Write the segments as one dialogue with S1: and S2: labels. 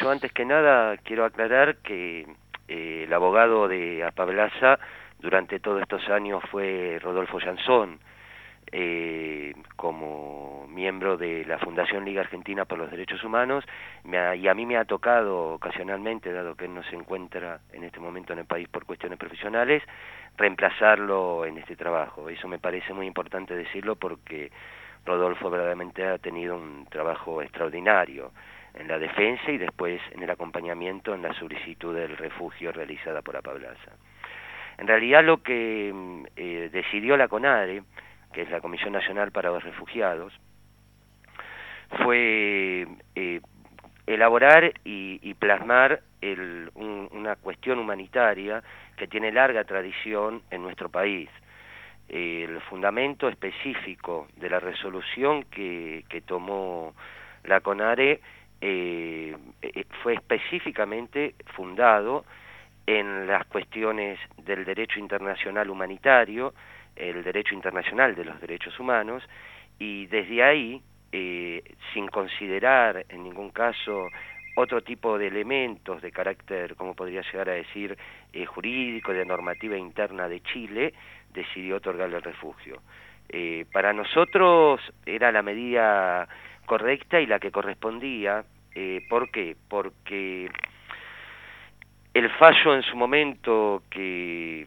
S1: yo antes que nada quiero aclarar que el abogado de Apablaza durante todos estos años fue Rodolfo Jansson, como miembro de la Fundación Liga Argentina por los Derechos Humanos, y a mí me ha tocado ocasionalmente, dado que él no se encuentra en este momento en el país por cuestiones profesionales, reemplazarlo en este trabajo. Eso me parece muy importante decirlo porque Rodolfo verdaderamente ha tenido un trabajo extraordinario en la defensa y después en el acompañamiento en la solicitud del refugio realizada por Apablaza. En realidad lo que decidió la CONARE, que es la Comisión Nacional para los Refugiados, fue elaborar y plasmar una cuestión humanitaria que tiene larga tradición en nuestro país. El fundamento específico de la resolución que tomó la CONARE fue específicamente fundado en las cuestiones del derecho internacional humanitario, el derecho internacional de los derechos humanos, y desde ahí, sin considerar en ningún caso otro tipo de elementos de carácter, como podría llegar a decir, jurídico, de normativa interna de Chile, decidió otorgarle el refugio. Para nosotros era la medida correcta y la que correspondía. ¿Por qué? Porque el fallo en su momento que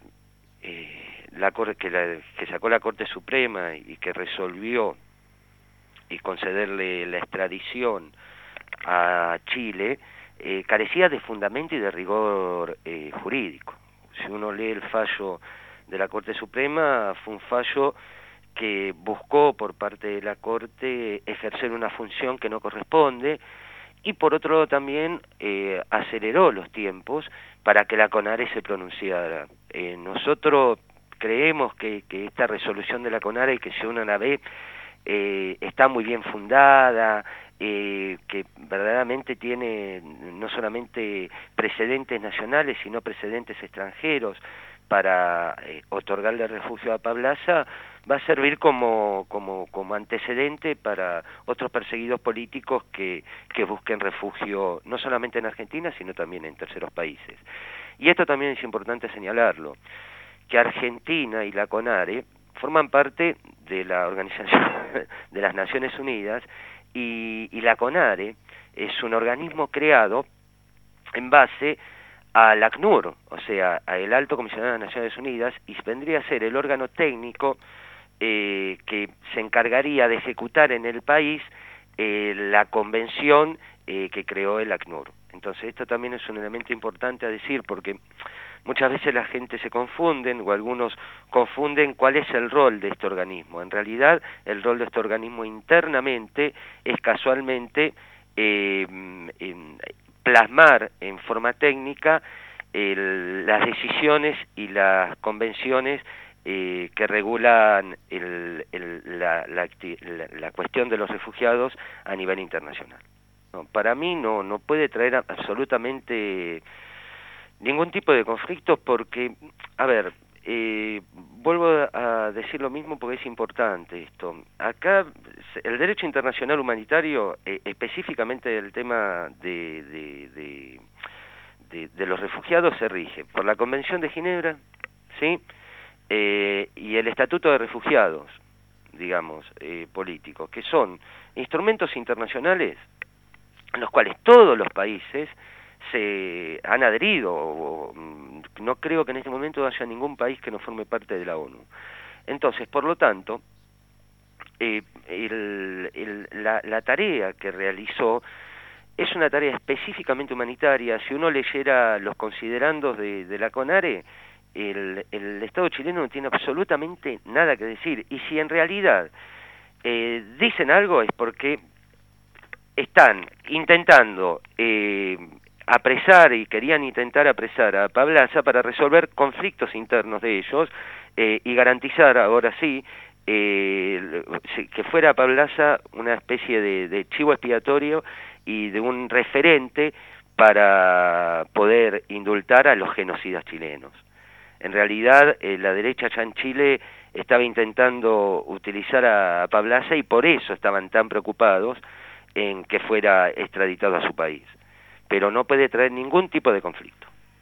S1: sacó la Corte Suprema y que resolvió y concederle la extradición a Chile, carecía de fundamento y de rigor jurídico. Si uno lee el fallo de la Corte Suprema, fue un fallo que buscó por parte de la Corte ejercer una función que no corresponde, y por otro lado también aceleró los tiempos para que la CONARE se pronunciara. Nosotros creemos que esta resolución de la CONARE, que si uno la ve, está muy bien fundada, que verdaderamente tiene no solamente precedentes nacionales, sino precedentes extranjeros para otorgarle refugio a Apablaza, va a servir como antecedente para otros perseguidos políticos que busquen refugio no solamente en Argentina, sino también en terceros países. Y esto también es importante señalarlo, que Argentina y la CONARE forman parte de la Organización de las Naciones Unidas, y la CONARE es un organismo creado en base al ACNUR, o sea, al Alto Comisionado de las Naciones Unidas, y vendría a ser el órgano técnico que se encargaría de ejecutar en el país la convención que creó el ACNUR. Entonces esto también es un elemento importante a decir, porque muchas veces la gente se confunden, o algunos confunden cuál es el rol de este organismo. En realidad, el rol de este organismo internamente es casualmente plasmar en forma técnica las decisiones y las convenciones que regulan la cuestión de los refugiados a nivel internacional. No, para mí no puede traer absolutamente ningún tipo de conflictos porque, a ver, vuelvo a decir lo mismo porque es importante esto. Acá el derecho internacional humanitario, específicamente el tema de los refugiados, se rige por la Convención de Ginebra, ¿sí? Y el Estatuto de Refugiados, digamos, políticos, que son instrumentos internacionales en los cuales todos los países se han adherido. No creo que en este momento haya ningún país que no forme parte de la ONU. Entonces, por lo tanto, la tarea que realizó es una tarea específicamente humanitaria. Si uno leyera los considerandos de la CONARE, el Estado chileno no tiene absolutamente nada que decir, y si en realidad dicen algo es porque están intentando apresar, y querían intentar apresar a Apablaza para resolver conflictos internos de ellos y garantizar ahora sí que fuera Apablaza una especie de chivo expiatorio y de un referente para poder indultar a los genocidas chilenos. En realidad, la derecha allá en Chile estaba intentando utilizar a Apablaza, y por eso estaban tan preocupados en que fuera extraditado a su país. pero no puede traer ningún tipo de conflicto.